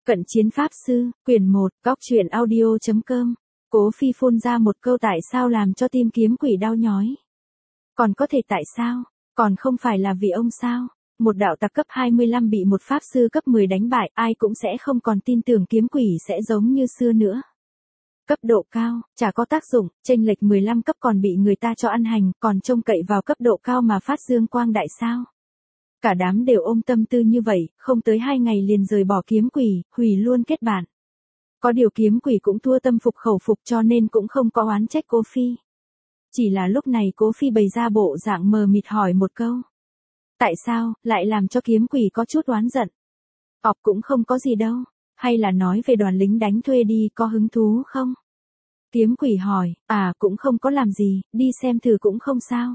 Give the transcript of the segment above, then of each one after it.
Cận chiến pháp sư, quyển 1, góc truyện audio.com. Cố Phi phun ra một câu tại sao làm cho tim kiếm quỷ đau nhói. Còn có thể tại sao? Còn không phải là vì ông sao? Một đạo tặc cấp 25 bị một pháp sư cấp 10 đánh bại, ai cũng sẽ không còn tin tưởng kiếm quỷ sẽ giống như xưa nữa. Cấp độ cao, chả có tác dụng, chênh lệch 15 cấp còn bị người ta cho ăn hành, còn trông cậy vào cấp độ cao mà phát dương quang đại sao? Cả đám đều ôm tâm tư như vậy, không tới 2 ngày liền rời bỏ kiếm quỷ, hủy luôn kết bạn. Có điều kiếm quỷ cũng thua tâm phục khẩu phục cho nên cũng không có oán trách Cố Phi. Chỉ là lúc này Cố Phi bày ra bộ dạng mờ mịt hỏi một câu. Tại sao, lại làm cho kiếm quỷ có chút oán giận? Cũng không có gì đâu, hay là nói về đoàn lính đánh thuê đi có hứng thú không? Kiếm quỷ hỏi, cũng không có làm gì, đi xem thử cũng không sao.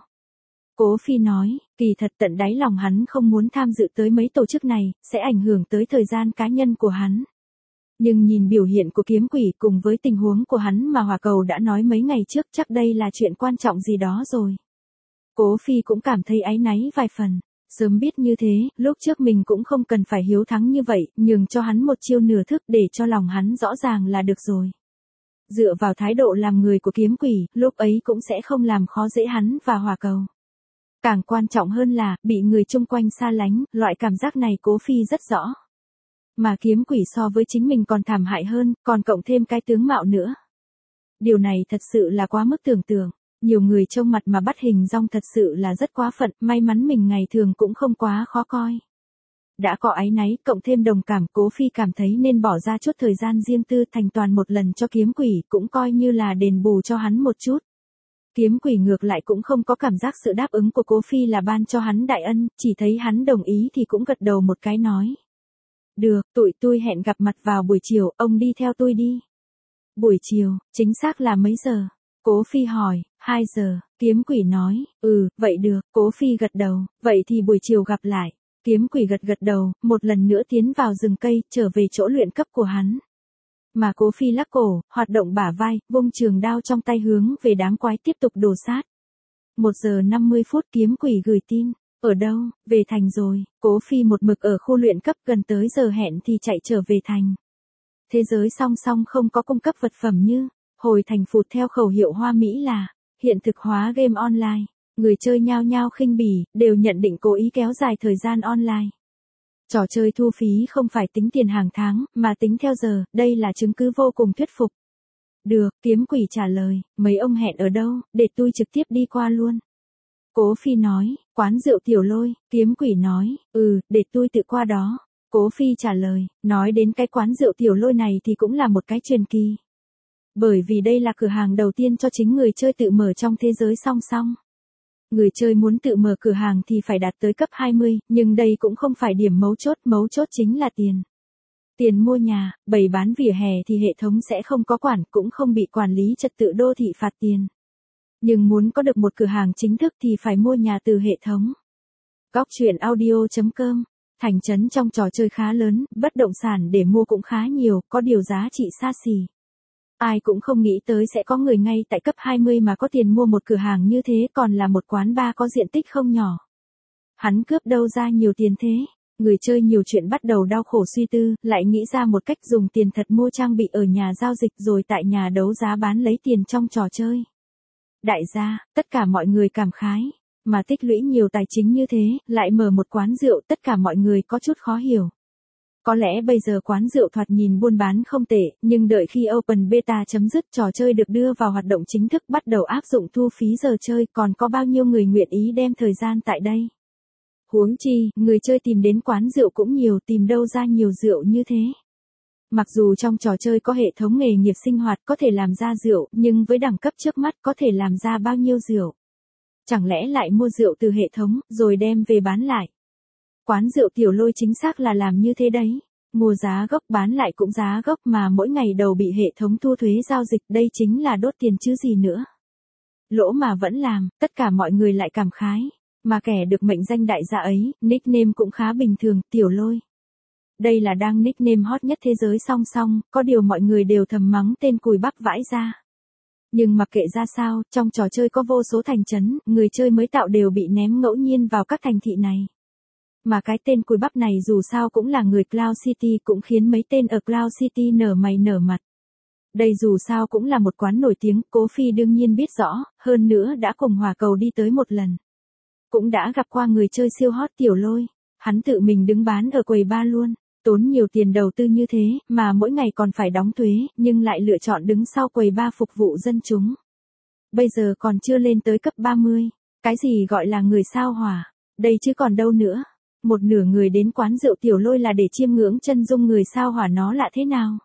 Cố Phi nói, kỳ thật tận đáy lòng hắn không muốn tham dự tới mấy tổ chức này, sẽ ảnh hưởng tới thời gian cá nhân của hắn. Nhưng nhìn biểu hiện của kiếm quỷ cùng với tình huống của hắn mà Hỏa Cầu đã nói mấy ngày trước chắc đây là chuyện quan trọng gì đó rồi. Cố Phi cũng cảm thấy áy náy vài phần. Sớm biết như thế, lúc trước mình cũng không cần phải hiếu thắng như vậy, nhường cho hắn một chiêu nửa thức để cho lòng hắn rõ ràng là được rồi. Dựa vào thái độ làm người của kiếm quỷ, lúc ấy cũng sẽ không làm khó dễ hắn và Hỏa Cầu. Càng quan trọng hơn là, bị người chung quanh xa lánh, loại cảm giác này Cố Phi rất rõ. Mà kiếm quỷ so với chính mình còn thảm hại hơn, còn cộng thêm cái tướng mạo nữa. Điều này thật sự là quá mức tưởng tượng. Nhiều người trông mặt mà bắt hình dong thật sự là rất quá phận, may mắn mình ngày thường cũng không quá khó coi. Đã có áy náy, cộng thêm đồng cảm, Cố Phi cảm thấy nên bỏ ra chút thời gian riêng tư thành toàn một lần cho kiếm quỷ, cũng coi như là đền bù cho hắn một chút. Kiếm quỷ ngược lại cũng không có cảm giác sự đáp ứng của Cố Phi là ban cho hắn đại ân, chỉ thấy hắn đồng ý thì cũng gật đầu một cái nói. Được, tụi tôi hẹn gặp mặt vào buổi chiều, ông đi theo tôi đi. Buổi chiều, chính xác là mấy giờ? Cố Phi hỏi, 2 giờ, kiếm quỷ nói, vậy được, Cố Phi gật đầu, vậy thì buổi chiều gặp lại. Kiếm quỷ gật đầu, một lần nữa tiến vào rừng cây, trở về chỗ luyện cấp của hắn. Mà Cố Phi lắc cổ, hoạt động bả vai, vung trường đao trong tay hướng về đám quái tiếp tục đổ sát. 1 giờ 50 phút kiếm quỷ gửi tin. Ở đâu? Về thành rồi. Cố Phi một mực ở khu luyện cấp, gần tới giờ hẹn thì chạy trở về thành. Thế giới song song không có cung cấp vật phẩm như hồi thành phụt theo khẩu hiệu hoa mỹ là hiện thực hóa game online. Người chơi nhao nhao khinh bỉ, đều nhận định cố ý kéo dài thời gian online. Trò chơi thu phí không phải tính tiền hàng tháng, mà tính theo giờ, đây là chứng cứ vô cùng thuyết phục. Được, kiếm quỷ trả lời, mấy ông hẹn ở đâu, để tôi trực tiếp đi qua luôn. Cố Phi nói, quán rượu Tiểu Lôi, kiếm quỷ nói, để tôi tự qua đó. Cố Phi trả lời, nói đến cái quán rượu Tiểu Lôi này thì cũng là một cái truyền kỳ. Bởi vì đây là cửa hàng đầu tiên cho chính người chơi tự mở trong thế giới song song. Người chơi muốn tự mở cửa hàng thì phải đạt tới cấp 20, nhưng đây cũng không phải điểm mấu chốt chính là tiền. Tiền mua nhà, bày bán vỉa hè thì hệ thống sẽ không có quản, cũng không bị quản lý trật tự đô thị phạt tiền. Nhưng muốn có được một cửa hàng chính thức thì phải mua nhà từ hệ thống. Góc truyện audio.com. Thành trấn trong trò chơi khá lớn, bất động sản để mua cũng khá nhiều, có điều giá trị xa xỉ. Ai cũng không nghĩ tới sẽ có người ngay tại cấp 20 mà có tiền mua một cửa hàng như thế, còn là một quán bar có diện tích không nhỏ. Hắn cướp đâu ra nhiều tiền thế? Người chơi nhiều chuyện bắt đầu đau khổ suy tư, lại nghĩ ra một cách dùng tiền thật mua trang bị ở nhà giao dịch rồi tại nhà đấu giá bán lấy tiền trong trò chơi. Đại gia, tất cả mọi người cảm khái. Mà tích lũy nhiều tài chính như thế, lại mở một quán rượu, tất cả mọi người có chút khó hiểu. Có lẽ bây giờ quán rượu thoạt nhìn buôn bán không tệ, nhưng đợi khi Open Beta chấm dứt, trò chơi được đưa vào hoạt động chính thức, bắt đầu áp dụng thu phí giờ chơi, còn có bao nhiêu người nguyện ý đem thời gian tại đây. Huống chi, người chơi tìm đến quán rượu cũng nhiều, tìm đâu ra nhiều rượu như thế. Mặc dù trong trò chơi có hệ thống nghề nghiệp sinh hoạt có thể làm ra rượu, nhưng với đẳng cấp trước mắt có thể làm ra bao nhiêu rượu? Chẳng lẽ lại mua rượu từ hệ thống, rồi đem về bán lại? Quán rượu Tiểu Lôi chính xác là làm như thế đấy. Mua giá gốc bán lại cũng giá gốc mà mỗi ngày đầu bị hệ thống thu thuế giao dịch, đây chính là đốt tiền chứ gì nữa. Lỗ mà vẫn làm, tất cả mọi người lại cảm khái. Mà kẻ được mệnh danh đại gia ấy, nickname cũng khá bình thường, Tiểu Lôi. Đây là đang nickname hot nhất thế giới song song, có điều mọi người đều thầm mắng tên cùi bắp vãi ra. Nhưng mặc kệ ra sao, trong trò chơi có vô số thành trấn, người chơi mới tạo đều bị ném ngẫu nhiên vào các thành thị này. Mà cái tên cùi bắp này dù sao cũng là người Cloud City cũng khiến mấy tên ở Cloud City nở mày nở mặt. Đây dù sao cũng là một quán nổi tiếng, Cố Phi đương nhiên biết rõ, hơn nữa đã cùng Hỏa Cầu đi tới một lần. Cũng đã gặp qua người chơi siêu hot Tiểu Lôi, hắn tự mình đứng bán ở quầy bar luôn, tốn nhiều tiền đầu tư như thế, mà mỗi ngày còn phải đóng thuế, nhưng lại lựa chọn đứng sau quầy bar phục vụ dân chúng. Bây giờ còn chưa lên tới cấp 30, cái gì gọi là người sao hỏa, đây chứ còn đâu nữa. Một nửa người đến quán rượu Tiểu Lôi là để chiêm ngưỡng chân dung người sao hỏa nó lạ thế nào.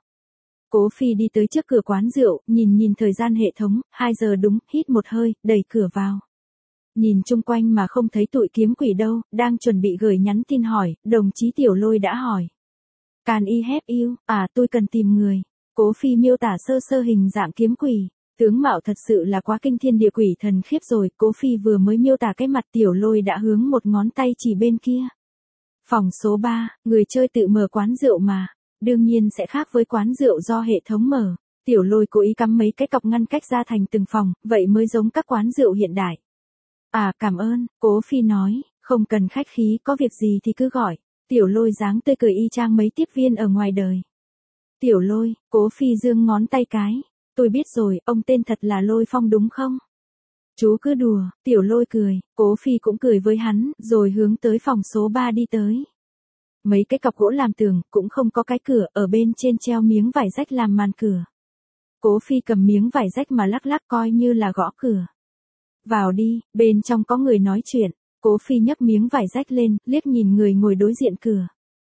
Cố Phi đi tới trước cửa quán rượu, nhìn thời gian hệ thống, 2 giờ đúng, hít một hơi, đẩy cửa vào. Nhìn chung quanh mà không thấy tụi kiếm quỷ đâu, đang chuẩn bị gửi nhắn tin hỏi, đồng chí Tiểu Lôi đã hỏi. Can I help you? Tôi cần tìm người. Cố Phi miêu tả sơ sơ hình dạng kiếm quỷ. Tướng mạo thật sự là quá kinh thiên địa quỷ thần khiếp rồi, Cố Phi vừa mới miêu tả cái mặt Tiểu Lôi đã hướng một ngón tay chỉ bên kia. Phòng số 3, người chơi tự mở quán rượu mà. Đương nhiên sẽ khác với quán rượu do hệ thống mở. Tiểu Lôi cố ý cắm mấy cái cọc ngăn cách ra thành từng phòng, vậy mới giống các quán rượu hiện đại. Cảm ơn, Cố Phi nói, không cần khách khí, có việc gì thì cứ gọi. Tiểu Lôi dáng tươi cười y chang mấy tiếp viên ở ngoài đời. Tiểu Lôi, Cố Phi giương ngón tay cái. Tôi biết rồi, ông tên thật là Lôi Phong đúng không? Chú cứ đùa, Tiểu Lôi cười, Cố Phi cũng cười với hắn, rồi hướng tới phòng số 3 đi tới. Mấy cái cọc gỗ làm tường, cũng không có cái cửa, ở bên trên treo miếng vải rách làm màn cửa. Cố Phi cầm miếng vải rách mà lắc lắc coi như là gõ cửa. Vào đi, bên trong có người nói chuyện. Cố Phi nhấc miếng vải rách lên, liếc nhìn người ngồi đối diện cửa.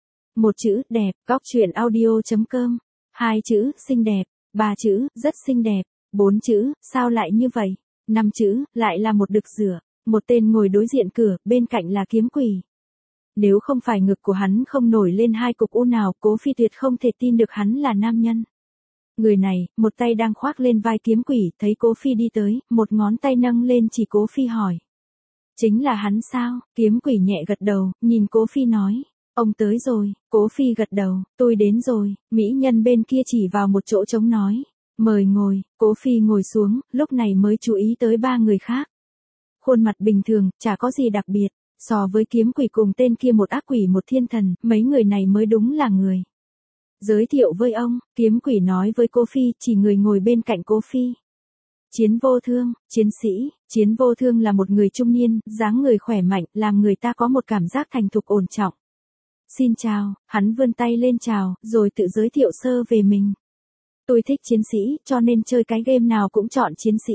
1 chữ, đẹp, goctruyện.audio.com. 2 chữ, xinh đẹp. 3 chữ, rất xinh đẹp. 4 chữ, sao lại như vậy? 5 chữ, lại là một đực rửa. Một tên ngồi đối diện cửa, bên cạnh là kiếm quỷ. Nếu không phải ngực của hắn không nổi lên 2 cục u nào, Cố Phi tuyệt không thể tin được hắn là nam nhân. Người này, một tay đang khoác lên vai kiếm quỷ, thấy Cố Phi đi tới, một ngón tay nâng lên chỉ Cố Phi hỏi. Chính là hắn sao? Kiếm quỷ nhẹ gật đầu, nhìn Cố Phi nói. Ông tới rồi, Cố Phi gật đầu, tôi đến rồi, mỹ nhân bên kia chỉ vào một chỗ trống nói. Mời ngồi, Cố Phi ngồi xuống, lúc này mới chú ý tới 3 người khác. Khuôn mặt bình thường, chả có gì đặc biệt, so với kiếm quỷ cùng tên kia một ác quỷ một thiên thần, mấy người này mới đúng là người. Giới thiệu với ông, kiếm quỷ nói với Cố Phi, chỉ người ngồi bên cạnh Cố Phi. Chiến Vô Thương, chiến sĩ, Chiến Vô Thương là một người trung niên, dáng người khỏe mạnh, làm người ta có một cảm giác thành thục ổn trọng. Xin chào, hắn vươn tay lên chào, rồi tự giới thiệu sơ về mình. Tôi thích chiến sĩ, cho nên chơi cái game nào cũng chọn chiến sĩ.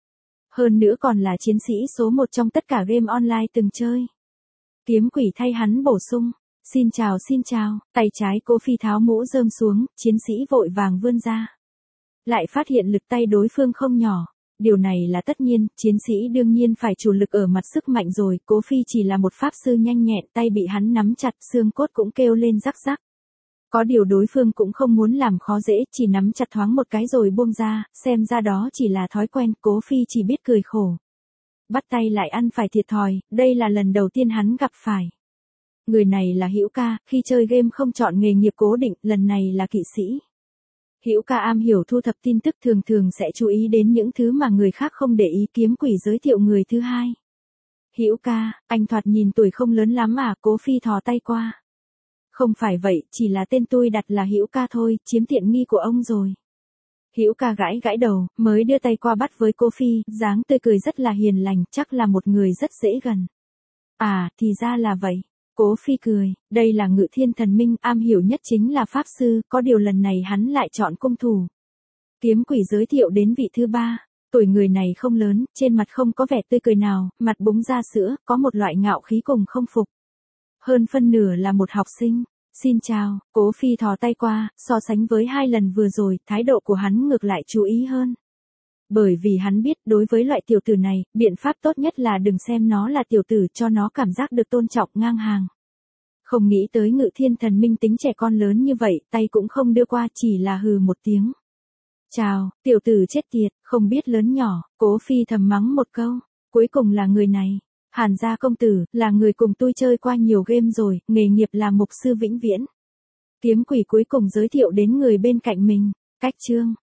Hơn nữa còn là chiến sĩ số 1 trong tất cả game online từng chơi. Kiếm quỷ thay hắn bổ sung. Xin chào, tay trái Cố Phi tháo mũ rơm xuống, chiến sĩ vội vàng vươn ra. Lại phát hiện lực tay đối phương không nhỏ. Điều này là tất nhiên, chiến sĩ đương nhiên phải chủ lực ở mặt sức mạnh rồi, Cố Phi chỉ là một pháp sư nhanh nhẹn, tay bị hắn nắm chặt, xương cốt cũng kêu lên rắc rắc. Có điều đối phương cũng không muốn làm khó dễ, chỉ nắm chặt thoáng một cái rồi buông ra, xem ra đó chỉ là thói quen, Cố Phi chỉ biết cười khổ. Bắt tay lại ăn phải thiệt thòi, đây là lần đầu tiên hắn gặp phải. Người này là Hữu Ca, khi chơi game không chọn nghề nghiệp cố định, lần này là kỵ sĩ. Hữu Ca am hiểu thu thập tin tức, thường thường sẽ chú ý đến những thứ mà người khác không để ý. Kiếm quỷ giới thiệu người thứ hai. Hữu Ca, anh thoạt nhìn tuổi không lớn lắm à? Cố Phi thò tay qua. Không phải vậy, chỉ là tên tôi đặt là Hữu Ca thôi, chiếm tiện nghi của ông rồi. Hữu Ca gãi đầu, mới đưa tay qua bắt với Cố Phi, dáng tươi cười rất là hiền lành, chắc là một người rất dễ gần. Thì ra là vậy. Cố Phi cười, đây là Ngự Thiên Thần Minh, am hiểu nhất chính là pháp sư, có điều lần này hắn lại chọn cung thủ. Kiếm quỷ giới thiệu đến vị thứ 3, tuổi người này không lớn, trên mặt không có vẻ tươi cười nào, mặt búng ra sữa, có một loại ngạo khí cùng không phục. Hơn phân nửa là một học sinh. Xin chào, Cố Phi thò tay qua, so sánh với 2 lần vừa rồi, thái độ của hắn ngược lại chú ý hơn. Bởi vì hắn biết đối với loại tiểu tử này, biện pháp tốt nhất là đừng xem nó là tiểu tử, cho nó cảm giác được tôn trọng ngang hàng. Không nghĩ tới Ngự Thiên Thần Minh tính trẻ con lớn như vậy, tay cũng không đưa qua, chỉ là hừ một tiếng. Chào, tiểu tử chết tiệt, không biết lớn nhỏ, Cố Phi thầm mắng một câu. Cuối cùng là người này. Hàn gia công tử, là người cùng tôi chơi qua nhiều game rồi, nghề nghiệp là mục sư vĩnh viễn. Kiếm quỷ cuối cùng giới thiệu đến người bên cạnh mình. Cách chương.